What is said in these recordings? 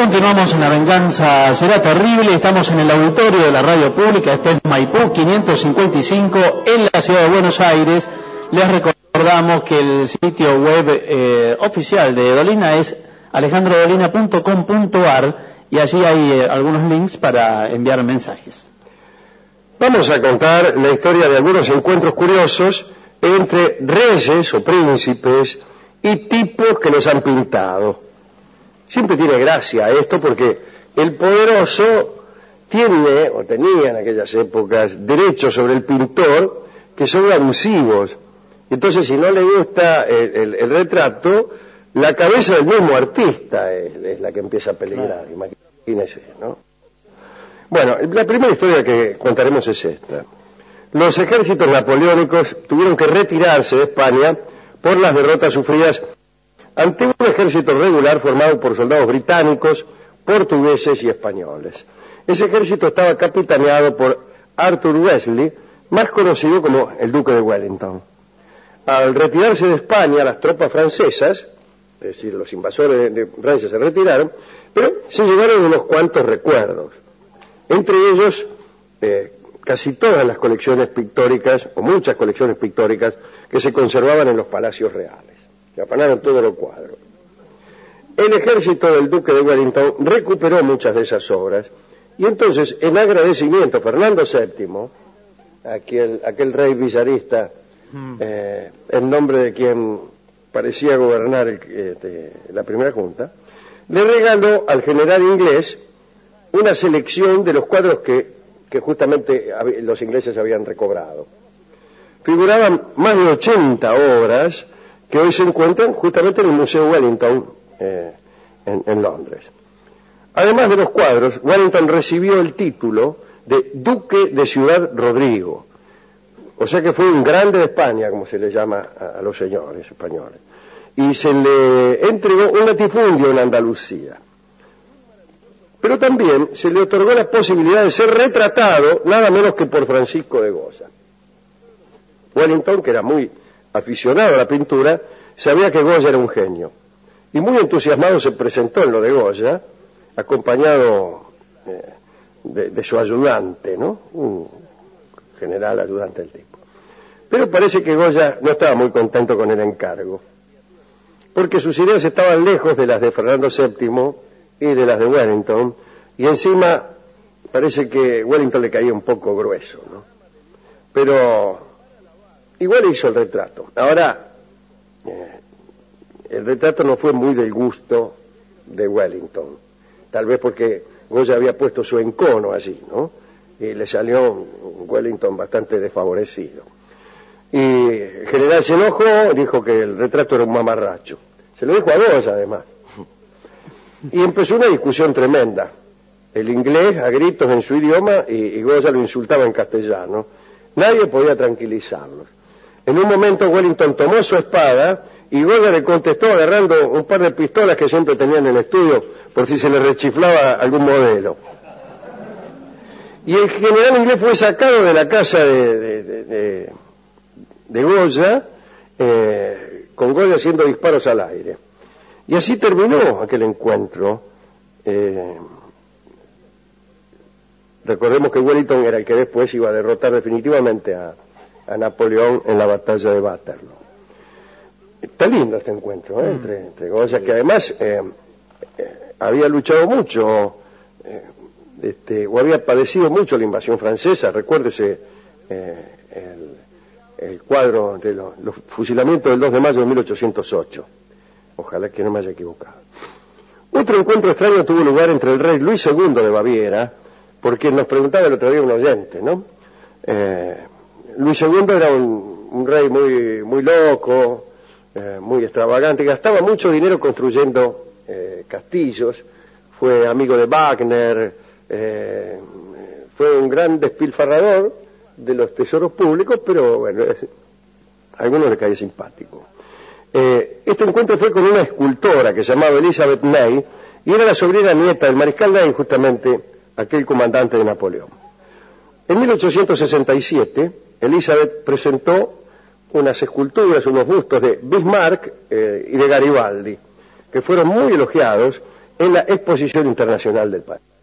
Continuamos en La Venganza Será Terrible. Estamos en el auditorio de la radio pública. Esto es Maipú 555 en la ciudad de Buenos Aires. Les recordamos que el sitio web oficial de Dolina es alejandrodolina.com.ar y allí hay algunos links para enviar mensajes. Vamos a contar la historia de algunos encuentros curiosos entre reyes o príncipes y tipos que los han pintado. Siempre tiene gracia esto porque el poderoso tiene, o tenía en aquellas épocas, derechos sobre el pintor que son abusivos. Entonces, si no le gusta el retrato, la cabeza del mismo artista es la que empieza a peligrar. Imagínese, ¿no? Bueno, la primera historia que contaremos es esta. Los ejércitos napoleónicos tuvieron que retirarse de España por las derrotas sufridas ante un ejército regular formado por soldados británicos, portugueses y españoles. Ese ejército estaba capitaneado por Arthur Wellesley, más conocido como el Duque de Wellington. Al retirarse de España, las tropas francesas, es decir, los invasores de Francia se retiraron, pero se llevaron unos cuantos recuerdos. Entre ellos, casi todas las colecciones pictóricas, o muchas colecciones pictóricas, que se conservaban en los palacios reales. Se afanaron todos los cuadros. El ejército del Duque de Wellington recuperó muchas de esas obras, y entonces, en agradecimiento, Fernando VII, aquel rey villarista, en nombre de quien parecía gobernar la primera junta, le regaló al general inglés una selección de los cuadros que justamente los ingleses habían recobrado. Figuraban más de 80 obras que hoy se encuentran justamente en el Museo Wellington en Londres. Además de los cuadros, Wellington recibió el título de Duque de Ciudad Rodrigo, o sea que fue un grande de España, como se le llama a los señores españoles, y se le entregó un latifundio en Andalucía. Pero también se le otorgó la posibilidad de ser retratado nada menos que por Francisco de Goya. Wellington, que era muy aficionado a la pintura, sabía que Goya era un genio, y muy entusiasmado se presentó en lo de Goya, acompañado de su ayudante, ¿no? Un general ayudante del tipo. Pero parece que Goya no estaba muy contento con el encargo, porque sus ideas estaban lejos de las de Fernando VII y de las de Wellington, y encima parece que Wellington le caía un poco grueso, ¿no? Pero igual hizo el retrato. Ahora, el retrato no fue muy del gusto de Wellington, tal vez porque Goya había puesto su encono allí, ¿no? Y le salió un Wellington bastante desfavorecido. Y el general se enojó, dijo que el retrato era un mamarracho. Se lo dijo a Goya, además. Y empezó una discusión tremenda. El inglés a gritos en su idioma y Goya lo insultaba en castellano. Nadie podía tranquilizarlos. En un momento Wellington tomó su espada y Goya le contestó agarrando un par de pistolas que siempre tenía en el estudio por si se le rechiflaba algún modelo. Y el general inglés fue sacado de la casa de Goya, con Goya haciendo disparos al aire. Y así terminó aquel encuentro. Recordemos que Wellington era el que después iba a derrotar definitivamente a Napoleón en la batalla de Waterloo. Está lindo este encuentro entre Goya, que además había luchado mucho, o había padecido mucho la invasión francesa. Recuérdese el cuadro de los fusilamientos del 2 de mayo de 1808. Ojalá que no me haya equivocado. Otro encuentro extraño tuvo lugar entre el rey Luis II de Baviera, porque nos preguntaba el otro día un oyente, ¿no? Luis II era un rey muy loco, muy extravagante, gastaba mucho dinero construyendo castillos, fue amigo de Wagner, fue un gran despilfarrador de los tesoros públicos, pero bueno, a algunos le caía simpático. Este encuentro fue con una escultora que se llamaba Elizabeth Ney, y era la sobrina nieta del mariscal Ney, justamente aquel comandante de Napoleón. En 1867, Elizabeth presentó unas esculturas, unos bustos de Bismarck y de Garibaldi, que fueron muy elogiados en la Exposición Internacional del París.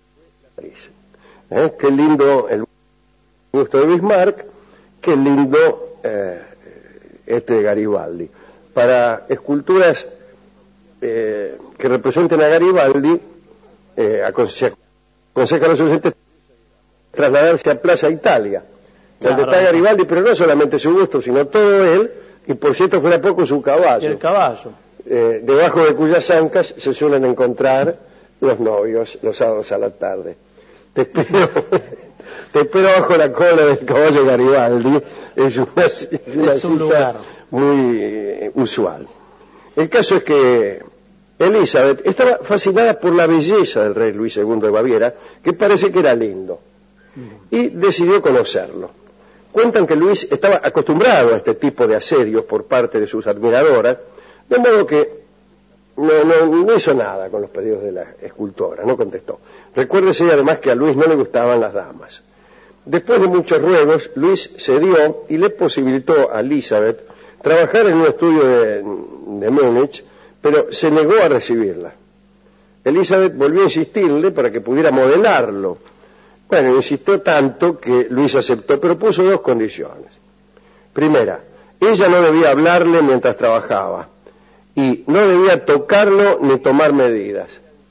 Qué lindo el busto de Bismarck, qué lindo este de Garibaldi. Para esculturas que representen a Garibaldi, aconseja a los oyentes trasladarse a Plaza Italia, donde está Garibaldi, pero no solamente su busto, sino todo él, y por cierto fuera poco su caballo. Y el caballo. Debajo de cuyas ancas se suelen encontrar los novios los sábados a la tarde. Te espero bajo la cola del caballo Garibaldi. Es una un lugar muy usual. El caso es que Elizabeth estaba fascinada por la belleza del rey Luis II de Baviera, que parece que era lindo, y decidió conocerlo. Cuentan que Luis estaba acostumbrado a este tipo de asedios por parte de sus admiradoras, de modo que no hizo nada con los pedidos de la escultora, no contestó. Recuérdese además que a Luis no le gustaban las damas. Después de muchos ruegos, Luis cedió y le posibilitó a Elizabeth trabajar en un estudio de Múnich, pero se negó a recibirla. Elizabeth volvió a insistirle para que pudiera modelarlo. Bueno, insistió tanto que Luis aceptó, pero puso dos condiciones. Primera, ella no debía hablarle mientras trabajaba, y no debía tocarlo ni tomar medidas.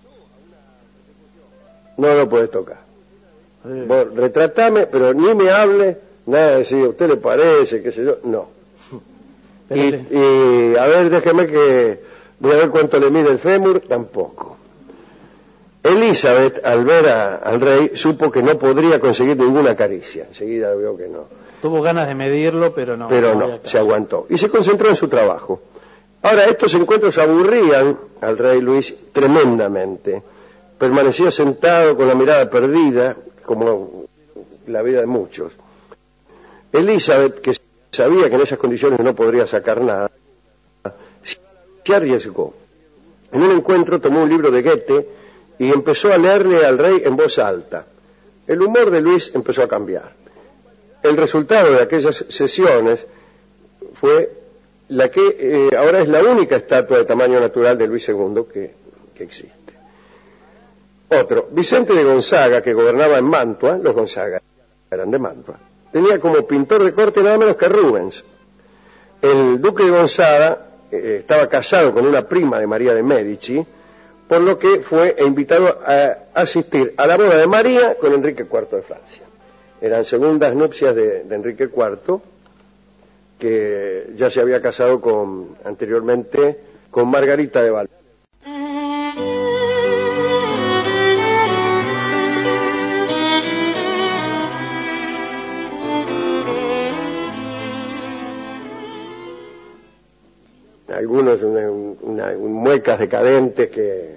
No lo puedes tocar. Vos retratame, pero ni me hable, nada de decir, ¿a usted le parece? ¿Qué sé yo? No. Y a ver, déjeme que voy a ver cuánto le mide el fémur, tampoco. Elizabeth, al ver al rey, supo que no podría conseguir ninguna caricia. Enseguida vio que no. Tuvo ganas de medirlo, pero no. Pero no, se aguantó. Y se concentró en su trabajo. Ahora, estos encuentros aburrían al rey Luis tremendamente. Permanecía sentado con la mirada perdida, como la vida de muchos. Elizabeth, que sabía que en esas condiciones no podría sacar nada, se arriesgó. En un encuentro tomó un libro de Goethe y empezó a leerle al rey en voz alta. El humor de Luis empezó a cambiar. El resultado de aquellas sesiones fue la que ahora es la única estatua de tamaño natural de Luis II que existe. Otro, Vicente de Gonzaga, que gobernaba en Mantua, los Gonzaga eran de Mantua, tenía como pintor de corte nada menos que Rubens. El duque de Gonzaga estaba casado con una prima de María de Medici, por lo que fue invitado a asistir a la boda de María con Enrique IV de Francia. Eran segundas nupcias de Enrique IV, que ya se había casado anteriormente con Margarita de Valois. Algunos muecas decadentes que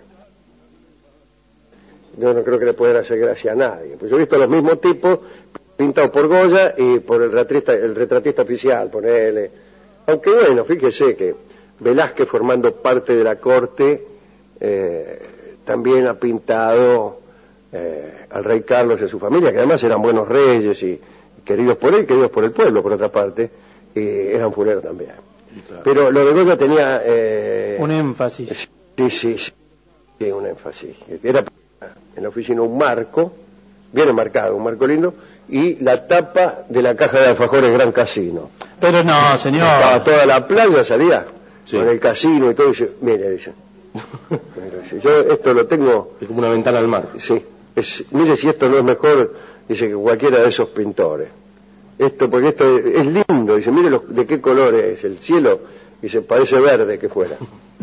yo no creo que le puedan hacer gracia a nadie. Pues yo he visto los mismos tipos pintados por Goya y por el retratista oficial, ponele. Aunque bueno, fíjese que Velázquez, formando parte de la corte, también ha pintado al rey Carlos y a su familia, que además eran buenos reyes y queridos por él, queridos por el pueblo, por otra parte, y eran fuleros también. Claro. Pero lo de Goya tenía un énfasis. Sí, un énfasis. Era en la oficina un marco, bien enmarcado, un marco lindo, y la tapa de la caja de alfajores Gran Casino. Pero no, señor. Estaba toda la playa, salía con el casino y todo, y dice, mire, dice, yo esto lo tengo... Es como una ventana al mar. Sí, mire si esto no es mejor, dice, que cualquiera de esos pintores. Porque esto es lindo, dice, mire de qué color es el cielo, dice, parece verde que fuera.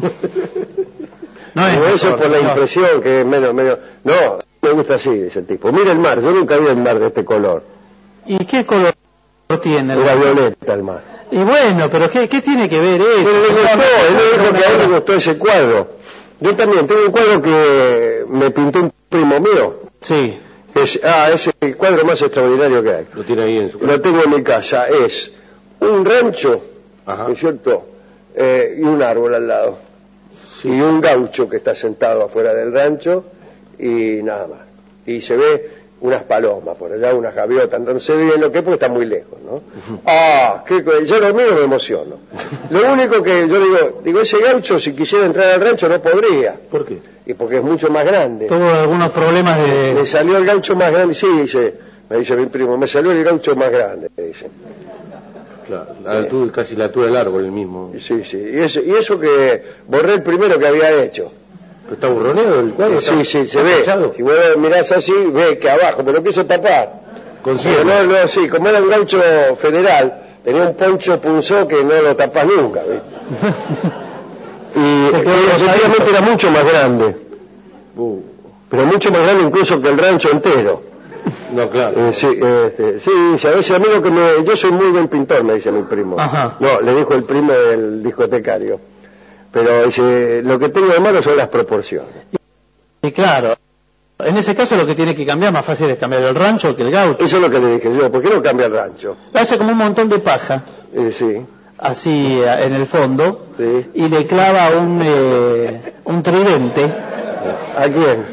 No es eso por la impresión que es medio, no, me gusta así, dice el tipo. Mire el mar, yo nunca vi el mar de este color. ¿Y qué color tiene? Era violeta el mar. Y bueno, pero ¿qué tiene que ver eso? Pero le gustó, que a él le gustó ese cuadro. Yo también tengo un cuadro que me pintó un primo mío. Sí. Es el cuadro más extraordinario que hay. Lo tiene ahí en su casa. Lo tengo en mi casa. Es un rancho, ¿no es cierto? Y un árbol al lado. Sí. Y un gaucho que está sentado afuera del rancho y nada más. Y se ve unas palomas, por allá unas gaviotas, entonces bien lo que porque está muy lejos, ¿no? Yo lo mío me emociono. Lo único que yo digo, ese gaucho si quisiera entrar al rancho no podría. ¿Por qué? Y porque es mucho más grande. Tuvo algunos problemas de... Me salió el gaucho más grande, sí, me dice mi primo, me salió el gaucho más grande, me dice. Claro, casi la altura del árbol el mismo. Sí, y eso que borré el primero que había hecho. ¿Está burroneado el cuadro? Sí, se ve. Manchado. Si vos mirás así, ve que abajo, pero lo quiso tapar. No, sí, como era un gaucho federal, tenía un poncho punzó que no lo tapás nunca, ¿ves? Y efectivamente era mucho más grande. Pero mucho más grande incluso que el rancho entero. No, claro. Sí, a veces a mí yo soy muy buen pintor, me dice mi primo. Ajá. No, le dijo el primo del discotecario. Pero dice, lo que tengo de malo son las proporciones. Y claro, en ese caso lo que tiene que cambiar más fácil es cambiar el rancho que el gaucho. Eso es lo que le dije yo, ¿por qué no cambia el rancho? Hace como un montón de paja, Sí. así en el fondo, Sí. y le clava un tridente ¿A quién?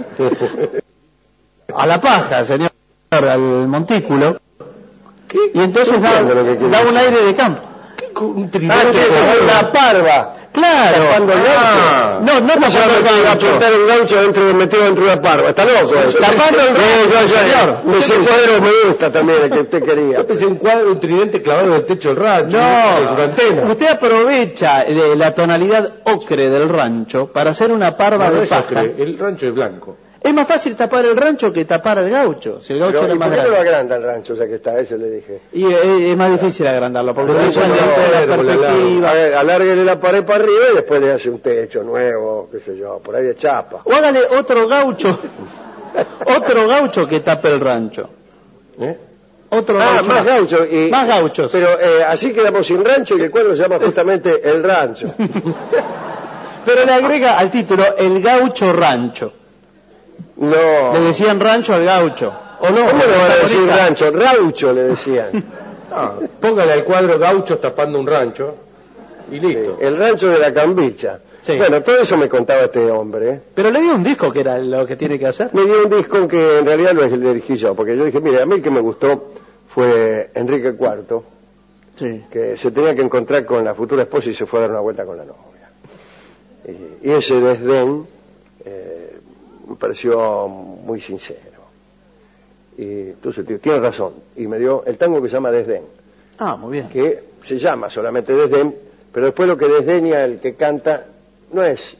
a la paja, señor, al montículo, y entonces da un aire de campo. Un La parva. Claro. Tapando el gaucho. No ¿Cómo se va a plantar un gaucho metido dentro de una parva? Está loco. Tapando el gaucho, señor. Ese cuadro me gusta también, el que usted quería. Es un cuadro, un tridente clavado en el techo del rancho. No, usted aprovecha la tonalidad ocre del rancho para hacer una parva de paja. El rancho es blanco. Es más fácil tapar el rancho que tapar al gaucho. Si el gaucho era más ¿por qué no grande. lo agranda el rancho ya que está? Eso le dije. Y es más difícil agrandarlo, porque No, depende de la perspectiva. A ver, alárguele la pared para arriba y después le hace un techo nuevo, qué sé yo, por ahí de chapa. O hágale otro gaucho que tape el rancho. Otro gaucho. Más gauchos. Más gauchos. Pero así quedamos sin rancho y el cuadro se llama justamente El Rancho. Pero le agrega al título El Gaucho Rancho. No. Le decían rancho al gaucho. ¿O no? ¿Cómo le van a decir rancho? Raucho le decían. Póngale al cuadro gauchos tapando un rancho y listo. Sí, el rancho de la Cambicha. Sí. Bueno, todo eso me contaba este hombre. Pero le dio un disco que era lo que tiene que hacer. Me dio un disco que en realidad lo dirigí yo, porque yo dije, mire, a mí el que me gustó fue Enrique IV, Sí. que se tenía que encontrar con la futura esposa y se fue a dar una vuelta con la novia. Y ese desdén me pareció muy sincero. Y entonces tiene razón, y me dio el tango que se llama Desdén. Muy bien. Que se llama solamente Desdén, pero después lo que desdeña el que canta no es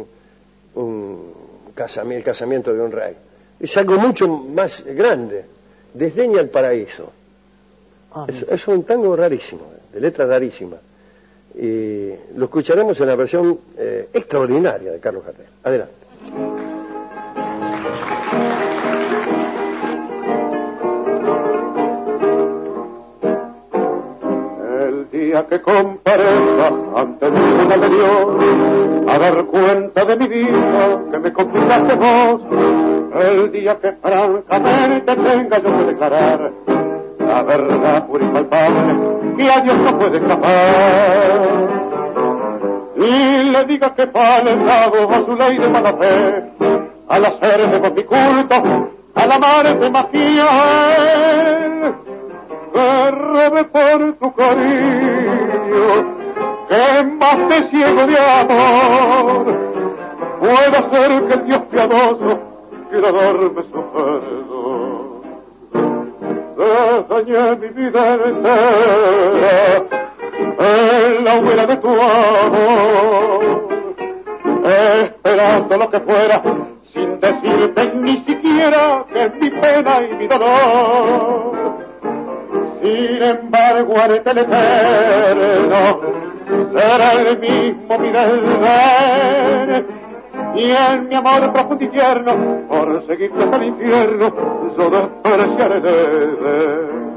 el casamiento de un rey, es algo mucho más grande. Desdeña el paraíso. Es un tango rarísimo, de letra rarísima, y lo escucharemos en la versión extraordinaria de Carlos Gardel. Adelante. El día que comparezca ante el tribunal de Dios a dar cuenta de mi vida que me confiaste vos, el día que francamente tenga yo que declarar la verdad pura y palpable que a Dios no puede escapar, y le diga que faltado a su ley de mala fe al hacer de vos mi culto, al amarte más fiel, que robe por tu cariño, que más te ciego de amor, pueda ser que el Dios piadoso quiera darme su perdón. Dañé mi vida entera en la hoguera de tu amor, esperando lo que fuera, sin decirte ni siquiera que es mi pena y mi dolor. Sin embargo, ante el eterno será el mismo mi desdén, y en mi amor profundo y tierno, por seguirte hasta el infierno, yo despreciaré desdén.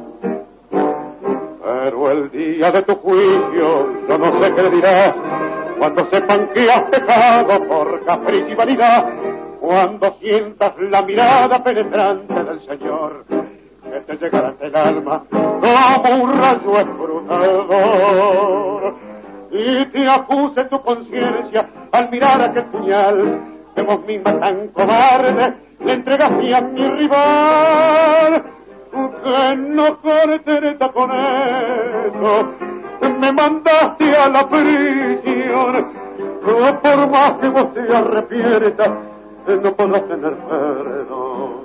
Pero el día de tu juicio, yo no sé qué le dirás, cuando sepan que has pecado por capricho y vanidad, cuando sientas la mirada penetrante del Señor, que te llegará ante el alma como un rayo escrutador, y te acuse tu conciencia al mirar aquel puñal de vos misma tan cobarde le entregaste a mi rival, que no contenta con eso, me mandaste a la prisión. Por más que vos te arrepientas, no podrás tener perdón.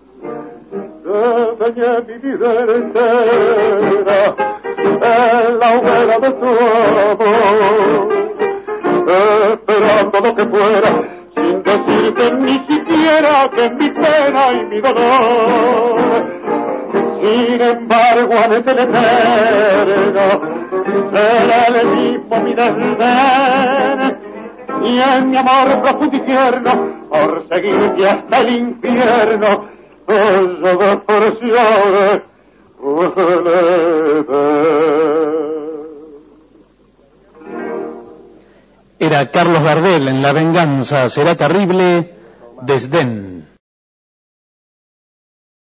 Te dañé mi vida entera en la hoguera de tu amor, esperando lo que fuera, sin decirte ni siquiera que mi pena y mi dolor. Sin embargo, ante el eterno será el mismo mi desdén, y en mi amor profundo y tierno, por seguirte hasta el infierno, yo despreciaré Era Carlos Gardel en La venganza será terrible, Desdén.